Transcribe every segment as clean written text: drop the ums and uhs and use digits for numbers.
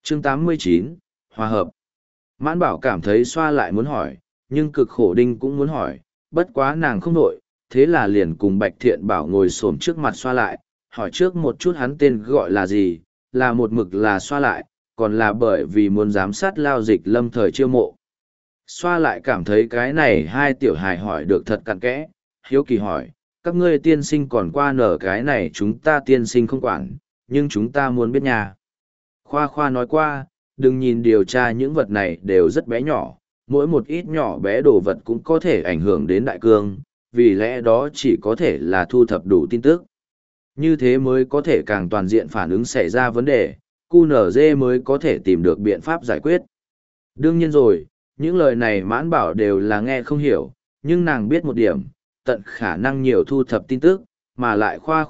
Chương 89, Hòa hợp. Mãn Bảo cảm thấy xoa lại muốn hỏi, nhưng cực khổ đinh cũng muốn hỏi, bất quá nàng không đội, thế là liền cùng Bạch Thiện Bảo ngồi xổm trước mặt xoa lại, hỏi trước một chút hắn tên gọi là gì, là một mực là xoa lại, còn là bởi vì muốn giám sát Lao Dịch Lâm thời chiêu mộ. Xoa lại cảm thấy cái này hai tiểu hài hỏi được thật cặn kẽ, hiếu kỳ hỏi, các ngươi tiên sinh còn qua nở cái này chúng ta tiên sinh không quản, nhưng chúng ta muốn biết nhà. Khoa Khoa nói qua, đừng nhìn điều tra những vật này đều rất bé nhỏ, mỗi một ít nhỏ bé đồ vật cũng có thể ảnh hưởng đến đại cương, vì lẽ đó chỉ có thể là thu thập đủ tin tức. Như thế mới có thể càng toàn diện phản ứng xảy ra vấn đề, QNZ mới có thể tìm được biện pháp giải quyết. Đương nhiên rồi, những lời này Mãn Bảo đều là nghe không hiểu, nhưng nàng biết một điểm, tận khả năng nhiều thu thập tin tức, mà lại Khoa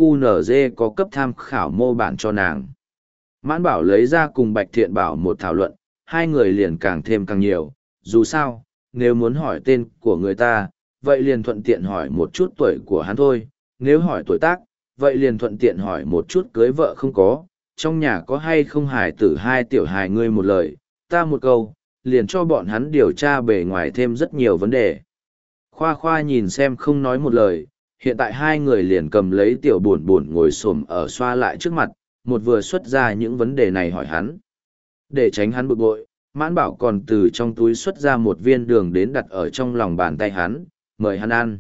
QNZ có cấp tham khảo mô bản cho nàng. Mãn Bảo lấy ra cùng Bạch Thiện Bảo một thảo luận, hai người liền càng thêm càng nhiều, dù sao, nếu muốn hỏi tên của người ta, vậy liền thuận tiện hỏi một chút tuổi của hắn thôi, nếu hỏi tuổi tác, vậy liền thuận tiện hỏi một chút cưới vợ không có, trong nhà có hay không hài tử hai tiểu hài ngươi một lời, ta một câu, liền cho bọn hắn điều tra bề ngoài thêm rất nhiều vấn đề. Khoa Khoa nhìn xem không nói một lời, hiện tại hai người liền cầm lấy tiểu buồn buồn ngồi xổm ở xoa lại trước mặt, một vừa xuất ra những vấn đề này hỏi hắn. Để tránh hắn bực bội, Mãn Bảo còn từ trong túi xuất ra một viên đường đến đặt ở trong lòng bàn tay hắn, mời hắn ăn.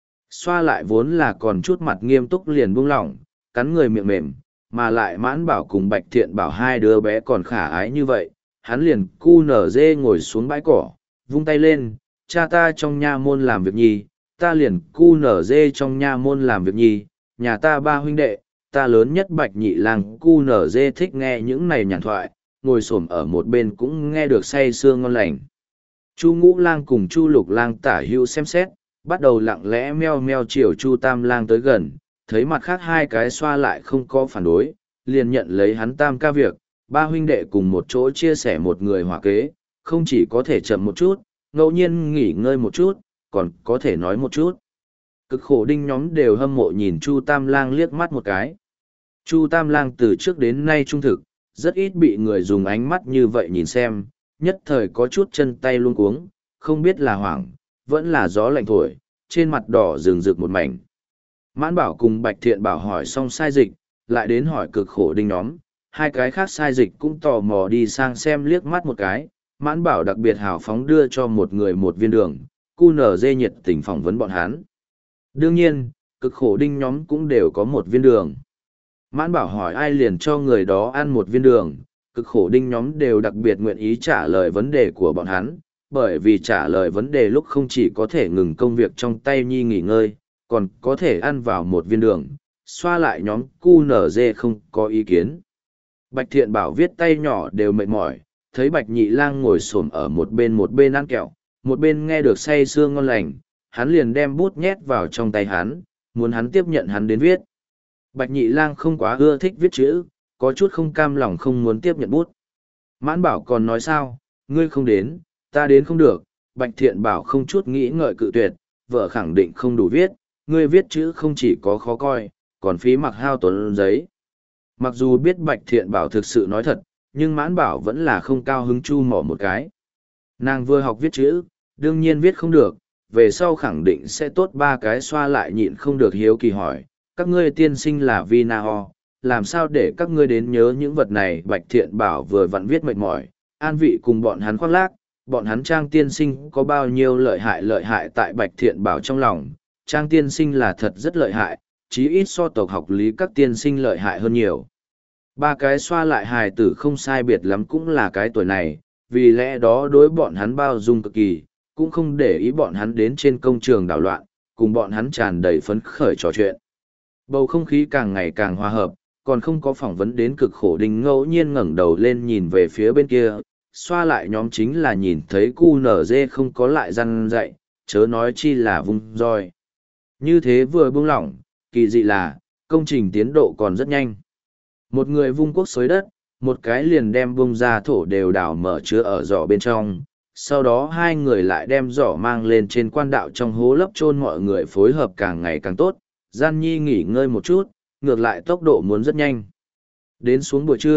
Xoa lại vốn là còn chút mặt nghiêm túc liền buông lỏng, cắn người miệng mềm, mà lại Mãn Bảo cùng Bạch Thiện Bảo hai đứa bé còn khả ái như vậy, hắn liền cu nở dê ngồi xuống bãi cỏ, vung tay lên, cha ta trong nha môn làm việc nhi, ta liền cu nở dê trong nha môn làm việc nhi, nhà ta ba huynh đệ, ta lớn nhất Bạch Nhị Lang cu nở dê thích nghe những này nhàn thoại, ngồi xổm ở một bên cũng nghe được say sưa ngon lành. Chu Ngũ Lang cùng Chu Lục Lang tả hữu xem xét, bắt đầu lặng lẽ meo meo chiều Chu Tam Lang tới gần, thấy mặt khác hai cái xoa lại không có phản đối, liền nhận lấy hắn tam ca việc, ba huynh đệ cùng một chỗ chia sẻ một người hòa kế, không chỉ có thể chậm một chút, ngẫu nhiên nghỉ ngơi một chút, còn có thể nói một chút. Cực khổ đinh nhóm đều hâm mộ nhìn Chu Tam Lang liếc mắt một cái. Chu Tam Lang từ trước đến nay trung thực, rất ít bị người dùng ánh mắt như vậy nhìn xem, nhất thời có chút chân tay luống cuống, không biết là hoảng, vẫn là gió lạnh thổi, trên mặt đỏ rừng rực một mảnh. Mãn Bảo cùng Bạch Thiện Bảo hỏi xong sai dịch, lại đến hỏi cực khổ đinh nhóm, hai cái khác sai dịch cũng tò mò đi sang xem liếc mắt một cái, Mãn Bảo đặc biệt hào phóng đưa cho một người một viên đường, QNZ nhiệt tình phỏng vấn bọn hắn. Đương nhiên, cực khổ đinh nhóm cũng đều có một viên đường. Mãn Bảo hỏi ai liền cho người đó ăn một viên đường, cực khổ đinh nhóm đều đặc biệt nguyện ý trả lời vấn đề của bọn hắn, bởi vì trả lời vấn đề lúc không chỉ có thể ngừng công việc trong tay nhi nghỉ ngơi, còn có thể ăn vào một viên đường, xoa lại nhóm QNZ không có ý kiến. Bạch Thiện Bảo viết tay nhỏ đều mệt mỏi, thấy Bạch Nhị Lang ngồi xổm ở một bên ăn kẹo, một bên nghe được say sưa ngon lành, hắn liền đem bút nhét vào trong tay hắn, muốn hắn tiếp nhận hắn đến viết. Bạch Nhị Lang không quá ưa thích viết chữ, có chút không cam lòng không muốn tiếp nhận bút. Mãn Bảo còn nói sao, ngươi không đến, ta đến không được, Bạch Thiện Bảo không chút nghĩ ngợi cự tuyệt, vợ khẳng định không đủ viết, ngươi viết chữ không chỉ có khó coi, còn phí mặc hao tốn giấy. Mặc dù biết Bạch Thiện Bảo thực sự nói thật, nhưng Mãn Bảo vẫn là không cao hứng chu mỏ một cái. Nàng vừa học viết chữ, đương nhiên viết không được, về sau khẳng định sẽ tốt ba cái xoa lại nhịn không được hiếu kỳ hỏi, các ngươi tiên sinh là Vina Ho, làm sao để các ngươi đến nhớ những vật này. Bạch Thiện Bảo vừa vặn viết mệt mỏi, an vị cùng bọn hắn khoác lác, bọn hắn Trang tiên sinh có bao nhiêu lợi hại tại Bạch Thiện Bảo trong lòng, Trang tiên sinh là thật rất lợi hại, chí ít so tộc học lý các tiên sinh lợi hại hơn nhiều. Ba cái xoa lại hài tử không sai biệt lắm cũng là cái tuổi này, vì lẽ đó đối bọn hắn bao dung cực kỳ, cũng không để ý bọn hắn đến trên công trường đảo loạn, cùng bọn hắn tràn đầy phấn khởi trò chuyện. Bầu không khí càng ngày càng hòa hợp, còn không có phỏng vấn đến cực khổ đinh ngẫu nhiên ngẩng đầu lên nhìn về phía bên kia, xoa lại nhóm chính là nhìn thấy QNZ không có lại răn dạy, chớ nói chi là vung roi. Như thế vừa buông lỏng, kỳ dị là, công trình tiến độ còn rất nhanh. Một người vung cuốc xới đất, một cái liền đem bung ra thổ đều đào mở chứa ở giỏ bên trong. Sau đó hai người lại đem giỏ mang lên trên quan đạo trong hố lấp chôn, mọi người phối hợp càng ngày càng tốt. Gian Nhi nghỉ ngơi một chút, ngược lại tốc độ muốn rất nhanh. Đến xuống buổi trưa,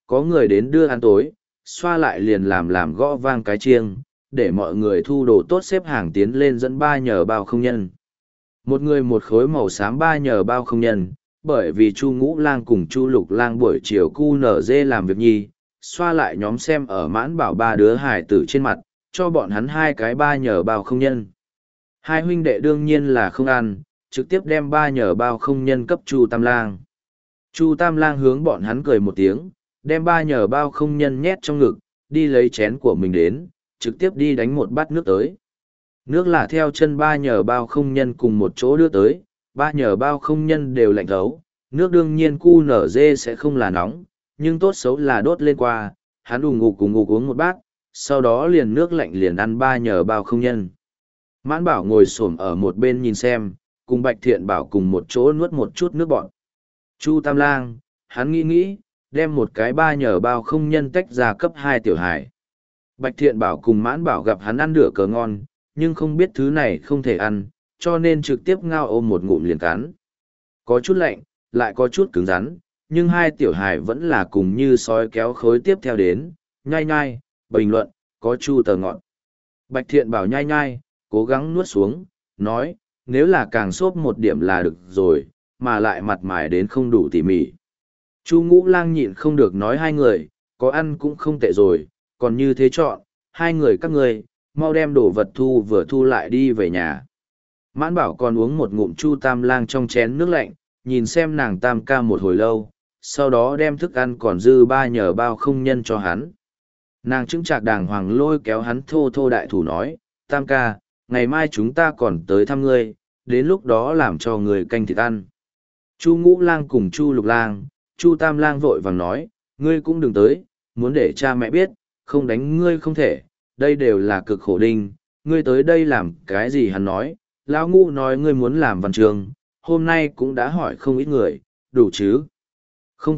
có người đến đưa ăn tối, xoa lại liền làm gõ vang cái chiêng, để mọi người thu đồ tốt xếp hàng tiến lên dẫn ba nhờ bao không nhân. Một người một khối màu xám ba nhờ bao không nhân, bởi vì Chu Ngũ Lang cùng Chu Lục Lang buổi chiều cu nở dê làm việc nhi, xoa lại nhóm xem ở Mãn Bảo ba đứa hài tử trên mặt, cho bọn hắn hai cái ba nhờ bao không nhân. Hai huynh đệ đương nhiên là không ăn, trực tiếp đem ba nhờ bao không nhân cấp Chu Tam Lang. Chu Tam Lang hướng bọn hắn cười một tiếng, đem ba nhờ bao không nhân nhét trong ngực, đi lấy chén của mình đến, trực tiếp đi đánh một bát nước tới. Nước là theo chân ba nhờ bao không nhân cùng một chỗ đưa tới, ba nhờ bao không nhân đều lạnh thấu, nước đương nhiên cu nở dê sẽ không là nóng, nhưng tốt xấu là đốt lên qua, hắn ủng ngục cùng ngục uống một bát, sau đó liền nước lạnh liền ăn ba nhờ bao không nhân. Mãn Bảo ngồi xổm ở một bên nhìn xem, cùng Bạch Thiện Bảo cùng một chỗ nuốt một chút nước bọn. Chu Tam Lang, hắn nghĩ, đem một cái ba nhờ bao không nhân tách ra cấp 2 tiểu hải. Bạch Thiện Bảo cùng Mãn Bảo gặp hắn ăn đửa cờ ngon, nhưng không biết thứ này không thể ăn, cho nên trực tiếp ngao ôm một ngụm liền cắn. Có chút lạnh, lại có chút cứng rắn, nhưng hai tiểu hải vẫn là cùng như sói kéo khối tiếp theo đến, nhai nhai, bình luận, có chu tờ ngọn. Bạch Thiện Bảo nhai nhai, cố gắng nuốt xuống, nói, nếu là càng xốp một điểm là được rồi, mà lại mặt mày đến không đủ tỉ mỉ. Chu Ngũ Lang nhịn không được nói hai người, có ăn cũng không tệ rồi, còn như thế chọn, hai người các ngươi, mau đem đồ vật vừa thu lại đi về nhà. Mãn Bảo còn uống một ngụm Chu Tam Lang trong chén nước lạnh, nhìn xem nàng Tam ca một hồi lâu, sau đó đem thức ăn còn dư ba nhờ bao không nhân cho hắn. Nàng chứng trạc đàng hoàng lôi kéo hắn thô thô đại thủ nói, Tam ca, ngày mai chúng ta còn tới thăm ngươi, đến lúc đó làm cho người canh thịt ăn. Chu Ngũ Lang cùng Chu Lục Lang, Chu Tam Lang vội vàng nói, ngươi cũng đừng tới, muốn để cha mẹ biết, không đánh ngươi không thể, đây đều là cực khổ đinh, ngươi tới đây làm cái gì hắn nói, lão Ngũ nói ngươi muốn làm văn trường, hôm nay cũng đã hỏi không ít người, đủ chứ? Không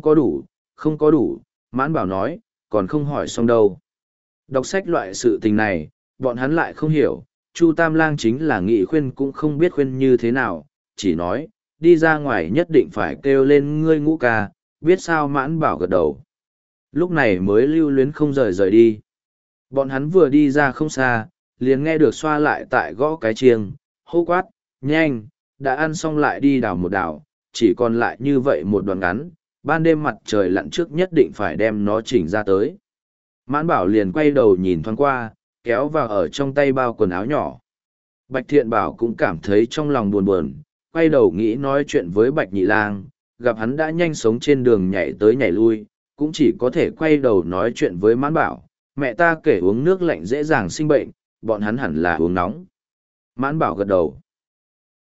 có đủ, Mãn Bảo nói, còn không hỏi xong đâu. Đọc sách loại sự tình này, bọn hắn lại không hiểu, Chu Tam Lang chính là nghị khuyên cũng không biết khuyên như thế nào, chỉ nói, đi ra ngoài nhất định phải kêu lên ngươi Ngũ ca, biết sao. Mãn Bảo gật đầu. Lúc này mới lưu luyến không rời đi. Bọn hắn vừa đi ra không xa, liền nghe được xoa lại tại gõ cái chiêng, hô quát, nhanh, đã ăn xong lại đi đào một đào, chỉ còn lại như vậy một đoạn ngắn, ban đêm mặt trời lặn trước nhất định phải đem nó chỉnh ra tới. Mãn Bảo liền quay đầu nhìn thoáng qua, kéo vào ở trong tay bao quần áo nhỏ. Bạch Thiện Bảo cũng cảm thấy trong lòng buồn buồn, quay đầu nghĩ nói chuyện với Bạch Nhị Lang, gặp hắn đã nhanh sống trên đường nhảy tới nhảy lui, cũng chỉ có thể quay đầu nói chuyện với Mãn Bảo, mẹ ta kể uống nước lạnh dễ dàng sinh bệnh, bọn hắn hẳn là uống nóng. Mãn Bảo gật đầu.